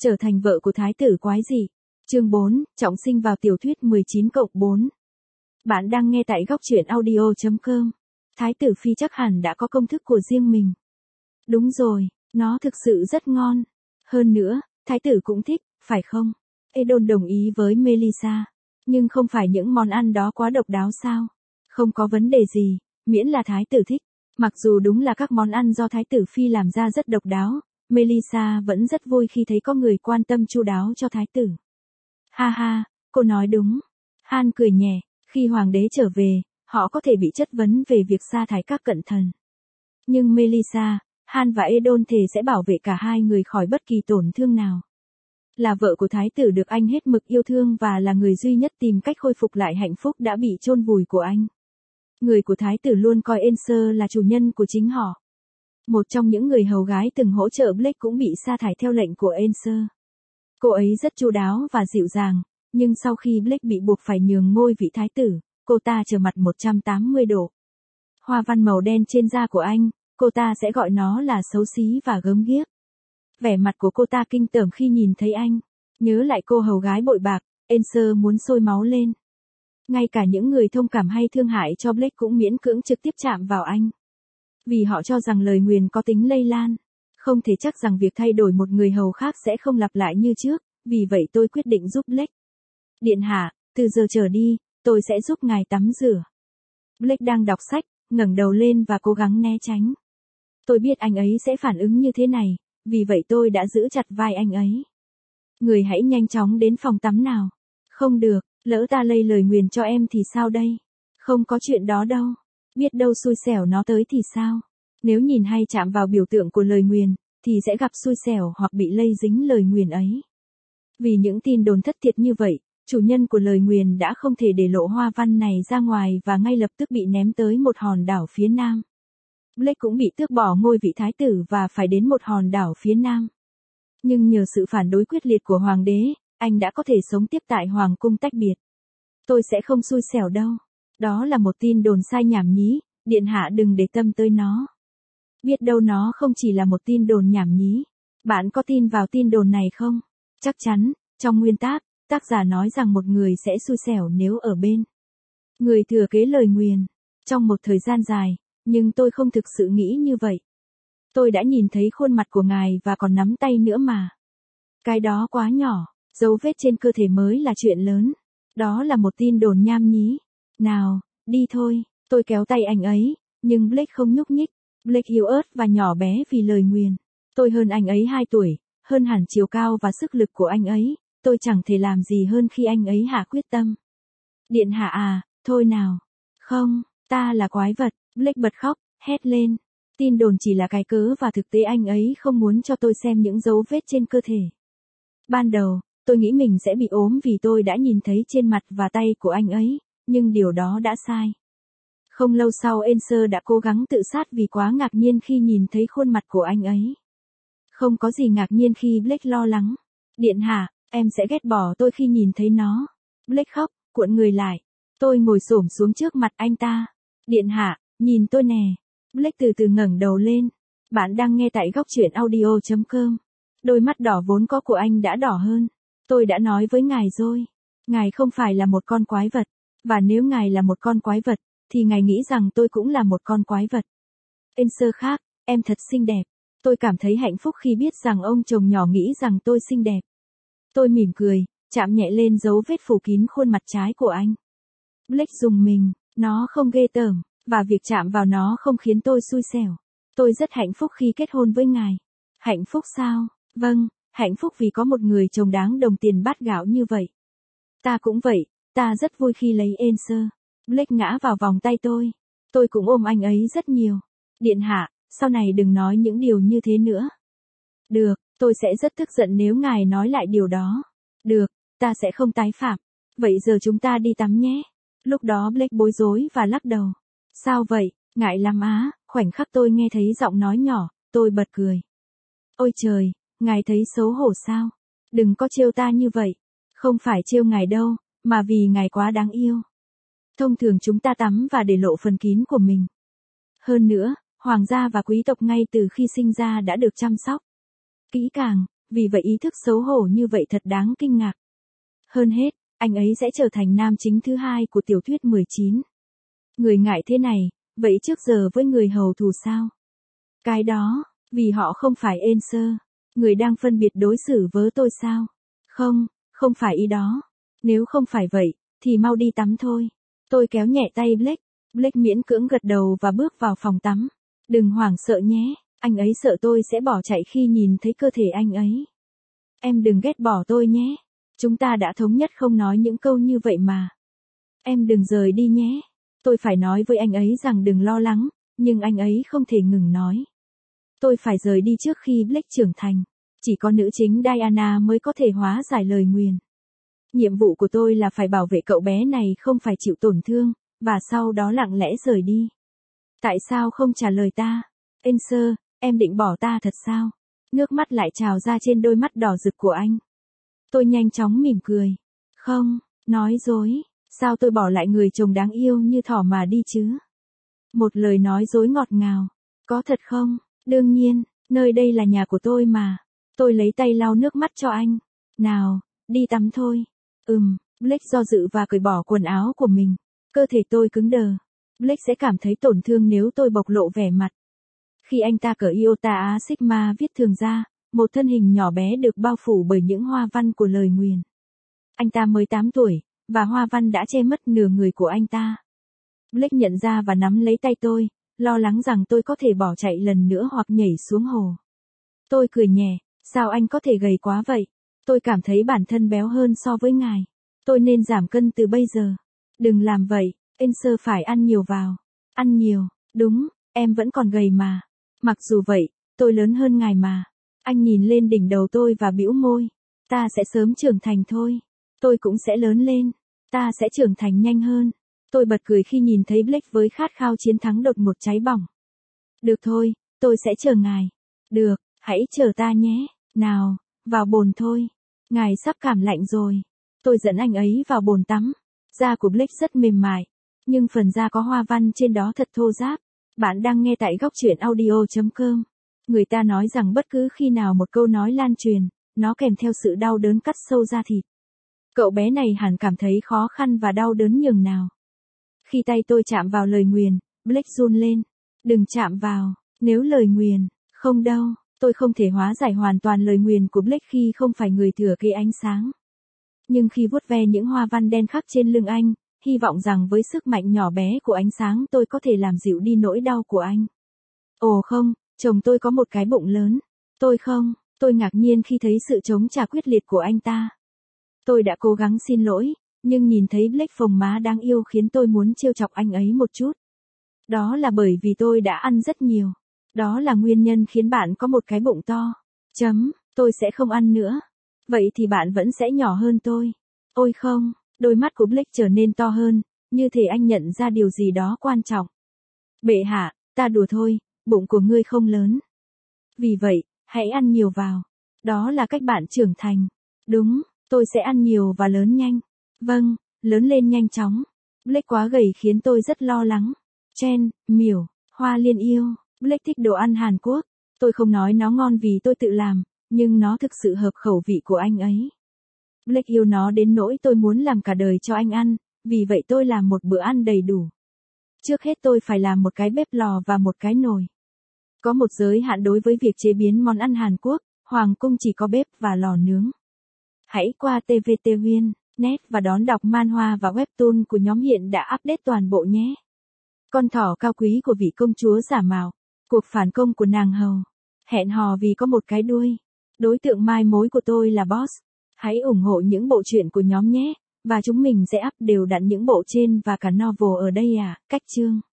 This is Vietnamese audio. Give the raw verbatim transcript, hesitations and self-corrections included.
Trở thành vợ của thái tử quái dị. Chương bốn, trọng sinh vào tiểu thuyết mười chín cộng bốn. Bạn đang nghe tại góc truyện audio chấm com. Thái tử Phi chắc hẳn đã có công thức của riêng mình. Đúng rồi, nó thực sự rất ngon. Hơn nữa, thái tử cũng thích, phải không? Edon đồng ý với Melissa. Nhưng không phải những món ăn đó quá độc đáo sao? Không có vấn đề gì, miễn là thái tử thích. Mặc dù đúng là các món ăn do thái tử Phi làm ra rất độc đáo, Melissa vẫn rất vui khi thấy có người quan tâm chu đáo cho thái tử. Ha ha, cô nói đúng. Han cười nhẹ, khi hoàng đế trở về, họ có thể bị chất vấn về việc sa thải các cận thần. Nhưng Melissa, Han và Edon thề sẽ bảo vệ cả hai người khỏi bất kỳ tổn thương nào. Là vợ của thái tử được anh hết mực yêu thương và là người duy nhất tìm cách khôi phục lại hạnh phúc đã bị chôn vùi của anh. Người của thái tử luôn coi Enser là chủ nhân của chính họ. Một trong những người hầu gái từng hỗ trợ Blake cũng bị sa thải theo lệnh của Enser. Cô ấy rất chu đáo và dịu dàng, nhưng sau khi Blake bị buộc phải nhường ngôi vị thái tử, cô ta trở mặt một trăm tám mươi độ. Hoa văn màu đen trên da của anh, cô ta sẽ gọi nó là xấu xí và gớm ghiếc. Vẻ mặt của cô ta kinh tởm khi nhìn thấy anh. Nhớ lại cô hầu gái bội bạc, Enser muốn sôi máu lên. Ngay cả những người thông cảm hay thương hại cho Blake cũng miễn cưỡng trực tiếp chạm vào anh. Vì họ cho rằng lời nguyền có tính lây lan. Không thể chắc rằng việc thay đổi một người hầu khác sẽ không lặp lại như trước, vì vậy tôi quyết định giúp Blake. Điện hạ, từ giờ trở đi, tôi sẽ giúp ngài tắm rửa. Blake đang đọc sách, ngẩng đầu lên và cố gắng né tránh. Tôi biết anh ấy sẽ phản ứng như thế này, vì vậy tôi đã giữ chặt vai anh ấy. Người hãy nhanh chóng đến phòng tắm nào. Không được, lỡ ta lây lời nguyền cho em thì sao đây? Không có chuyện đó đâu. Biết đâu xui xẻo nó tới thì sao? Nếu nhìn hay chạm vào biểu tượng của lời nguyền, thì sẽ gặp xui xẻo hoặc bị lây dính lời nguyền ấy. Vì những tin đồn thất thiệt như vậy, chủ nhân của lời nguyền đã không thể để lộ hoa văn này ra ngoài và ngay lập tức bị ném tới một hòn đảo phía nam. Blake cũng bị tước bỏ ngôi vị thái tử và phải đến một hòn đảo phía nam. Nhưng nhờ sự phản đối quyết liệt của hoàng đế, anh đã có thể sống tiếp tại hoàng cung tách biệt. Tôi sẽ không xui xẻo đâu. Đó là một tin đồn sai nhảm nhí, điện hạ đừng để tâm tới nó. Biết đâu nó không chỉ là một tin đồn nhảm nhí. Bạn có tin vào tin đồn này không? Chắc chắn, trong nguyên tác, tác giả nói rằng một người sẽ xui xẻo nếu ở bên người thừa kế lời nguyền trong một thời gian dài, nhưng tôi không thực sự nghĩ như vậy. Tôi đã nhìn thấy khuôn mặt của ngài và còn nắm tay nữa mà. Cái đó quá nhỏ, dấu vết trên cơ thể mới là chuyện lớn. Đó là một tin đồn nham nhí. Nào, đi thôi, tôi kéo tay anh ấy, nhưng Blake không nhúc nhích. Blake yếu ớt và nhỏ bé vì lời nguyền. Tôi hơn anh ấy hai tuổi, hơn hẳn chiều cao và sức lực của anh ấy, tôi chẳng thể làm gì hơn khi anh ấy hạ quyết tâm. Điện hạ à, thôi nào. Không, ta là quái vật, Blake bật khóc, hét lên. Tin đồn chỉ là cái cớ và thực tế anh ấy không muốn cho tôi xem những dấu vết trên cơ thể. Ban đầu, tôi nghĩ mình sẽ bị ốm vì tôi đã nhìn thấy trên mặt và tay của anh ấy, nhưng điều đó đã sai. Không lâu sau Enser đã cố gắng tự sát vì quá ngạc nhiên khi nhìn thấy khuôn mặt của anh ấy. Không có gì ngạc nhiên khi Blake lo lắng. Điện hạ, em sẽ ghét bỏ tôi khi nhìn thấy nó. Blake khóc, cuộn người lại. Tôi ngồi xổm xuống trước mặt anh ta. Điện hạ, nhìn tôi nè. Blake từ từ ngẩng đầu lên. Bạn đang nghe tại góc truyện audio chấm com. Đôi mắt đỏ vốn có của anh đã đỏ hơn. Tôi đã nói với ngài rồi. Ngài không phải là một con quái vật. Và nếu ngài là một con quái vật, thì ngài nghĩ rằng tôi cũng là một con quái vật. Enser khác, em thật xinh đẹp. Tôi cảm thấy hạnh phúc khi biết rằng ông chồng nhỏ nghĩ rằng tôi xinh đẹp. Tôi mỉm cười, chạm nhẹ lên dấu vết phủ kín khuôn mặt trái của anh. Blake rùng mình, nó không ghê tởm, và việc chạm vào nó không khiến tôi xui xẻo. Tôi rất hạnh phúc khi kết hôn với ngài. Hạnh phúc sao? Vâng, hạnh phúc vì có một người chồng đáng đồng tiền bát gạo như vậy. Ta cũng vậy, ta rất vui khi lấy Enser. Blake ngã vào vòng tay tôi. Tôi cũng ôm anh ấy rất nhiều. Điện hạ, sau này đừng nói những điều như thế nữa. Được, tôi sẽ rất tức giận nếu ngài nói lại điều đó. Được, ta sẽ không tái phạm. Vậy giờ chúng ta đi tắm nhé. Lúc đó Blake bối rối và lắc đầu. Sao vậy, ngại lắm á? Khoảnh khắc tôi nghe thấy giọng nói nhỏ, tôi bật cười. Ôi trời, ngài thấy xấu hổ sao? Đừng có trêu ta như vậy. Không phải trêu ngài đâu, mà vì ngài quá đáng yêu. Thông thường chúng ta tắm và để lộ phần kín của mình. Hơn nữa, hoàng gia và quý tộc ngay từ khi sinh ra đã được chăm sóc kỹ càng, vì vậy ý thức xấu hổ như vậy thật đáng kinh ngạc. Hơn hết, anh ấy sẽ trở thành nam chính thứ hai của tiểu thuyết mười chín. Người ngại thế này, vậy trước giờ với người hầu thù sao? Cái đó, vì họ không phải Enser, người đang phân biệt đối xử với tôi sao? Không, không phải ý đó. Nếu không phải vậy, thì mau đi tắm thôi. Tôi kéo nhẹ tay Blake. Blake miễn cưỡng gật đầu và bước vào phòng tắm. Đừng hoảng sợ nhé, anh ấy sợ tôi sẽ bỏ chạy khi nhìn thấy cơ thể anh ấy. Em đừng ghét bỏ tôi nhé. Chúng ta đã thống nhất không nói những câu như vậy mà. Em đừng rời đi nhé. Tôi phải nói với anh ấy rằng đừng lo lắng, nhưng anh ấy không thể ngừng nói. Tôi phải rời đi trước khi Blake trưởng thành. Chỉ có nữ chính Diana mới có thể hóa giải lời nguyền. Nhiệm vụ của tôi là phải bảo vệ cậu bé này không phải chịu tổn thương, và sau đó lặng lẽ rời đi. Tại sao không trả lời ta? Enser, em định bỏ ta thật sao? Nước mắt lại trào ra trên đôi mắt đỏ rực của anh. Tôi nhanh chóng mỉm cười. Không, nói dối. Sao tôi bỏ lại người chồng đáng yêu như thỏ mà đi chứ? Một lời nói dối ngọt ngào. Có thật không? Đương nhiên, nơi đây là nhà của tôi mà. Tôi lấy tay lau nước mắt cho anh. Nào, đi tắm thôi. Ừm, Blake do dự và cởi bỏ quần áo của mình. Cơ thể tôi cứng đờ. Blake sẽ cảm thấy tổn thương nếu tôi bộc lộ vẻ mặt. Khi anh ta cởi Iota A Sigma viết thường ra, một thân hình nhỏ bé được bao phủ bởi những hoa văn của lời nguyền. Anh ta mới tám tuổi, và hoa văn đã che mất nửa người của anh ta. Blake nhận ra và nắm lấy tay tôi, lo lắng rằng tôi có thể bỏ chạy lần nữa hoặc nhảy xuống hồ. Tôi cười nhẹ, sao anh có thể gầy quá vậy? Tôi cảm thấy bản thân béo hơn so với ngài. Tôi nên giảm cân từ bây giờ. Đừng làm vậy, Enser phải ăn nhiều vào. Ăn nhiều, đúng, em vẫn còn gầy mà. Mặc dù vậy, tôi lớn hơn ngài mà. Anh nhìn lên đỉnh đầu tôi và bĩu môi. Ta sẽ sớm trưởng thành thôi. Tôi cũng sẽ lớn lên. Ta sẽ trưởng thành nhanh hơn. Tôi bật cười khi nhìn thấy Blake với khát khao chiến thắng đột ngột cháy bỏng. Được thôi, tôi sẽ chờ ngài. Được, hãy chờ ta nhé. Nào, vào bồn thôi. Ngài sắp cảm lạnh rồi. Tôi dẫn anh ấy vào bồn tắm. Da của Blake rất mềm mại, nhưng phần da có hoa văn trên đó thật thô ráp. Bạn đang nghe tại góc truyện audio chấm com. Người ta nói rằng bất cứ khi nào một câu nói lan truyền, nó kèm theo sự đau đớn cắt sâu da thịt. Cậu bé này hẳn cảm thấy khó khăn và đau đớn nhường nào. Khi tay tôi chạm vào lời nguyền, Blake run lên. Đừng chạm vào, nếu lời nguyền, không đâu, tôi không thể hóa giải hoàn toàn lời nguyền của Blake khi không phải người thừa kế ánh sáng. Nhưng khi vuốt ve những hoa văn đen khắc trên lưng anh, hy vọng rằng với sức mạnh nhỏ bé của ánh sáng tôi có thể làm dịu đi nỗi đau của anh. Ồ không, chồng tôi có một cái bụng lớn. Tôi không, tôi ngạc nhiên khi thấy sự chống trả quyết liệt của anh ta. Tôi đã cố gắng xin lỗi, nhưng nhìn thấy Blake phồng má đáng yêu khiến tôi muốn trêu chọc anh ấy một chút. Đó là bởi vì tôi đã ăn rất nhiều. Đó là nguyên nhân khiến bạn có một cái bụng to. Chấm, tôi sẽ không ăn nữa. Vậy thì bạn vẫn sẽ nhỏ hơn tôi. Ôi không, đôi mắt của Blake trở nên to hơn, như thể anh nhận ra điều gì đó quan trọng. Bệ hạ, ta đùa thôi, bụng của ngươi không lớn. Vì vậy, hãy ăn nhiều vào. Đó là cách bạn trưởng thành. Đúng, tôi sẽ ăn nhiều và lớn nhanh. Vâng, lớn lên nhanh chóng. Blake quá gầy khiến tôi rất lo lắng. Chen, miểu, hoa liên yêu. Blake thích đồ ăn Hàn Quốc. Tôi không nói nó ngon vì tôi tự làm, nhưng nó thực sự hợp khẩu vị của anh ấy. Blake yêu nó đến nỗi tôi muốn làm cả đời cho anh ăn, vì vậy tôi làm một bữa ăn đầy đủ. Trước hết tôi phải làm một cái bếp lò và một cái nồi. Có một giới hạn đối với việc chế biến món ăn Hàn Quốc, Hoàng cung chỉ có bếp và lò nướng. Hãy qua tê vê tê Win, net và đón đọc manhwa và webtoon của nhóm hiện đã update toàn bộ nhé. Con thỏ cao quý của vị công chúa giả mạo, cuộc phản công của nàng hầu, hẹn hò vì có một cái đuôi. Đối tượng mai mối của tôi là Boss. Hãy ủng hộ những bộ truyện của nhóm nhé, và chúng mình sẽ up đều đặn những bộ trên và cả novel ở đây à, cách chương.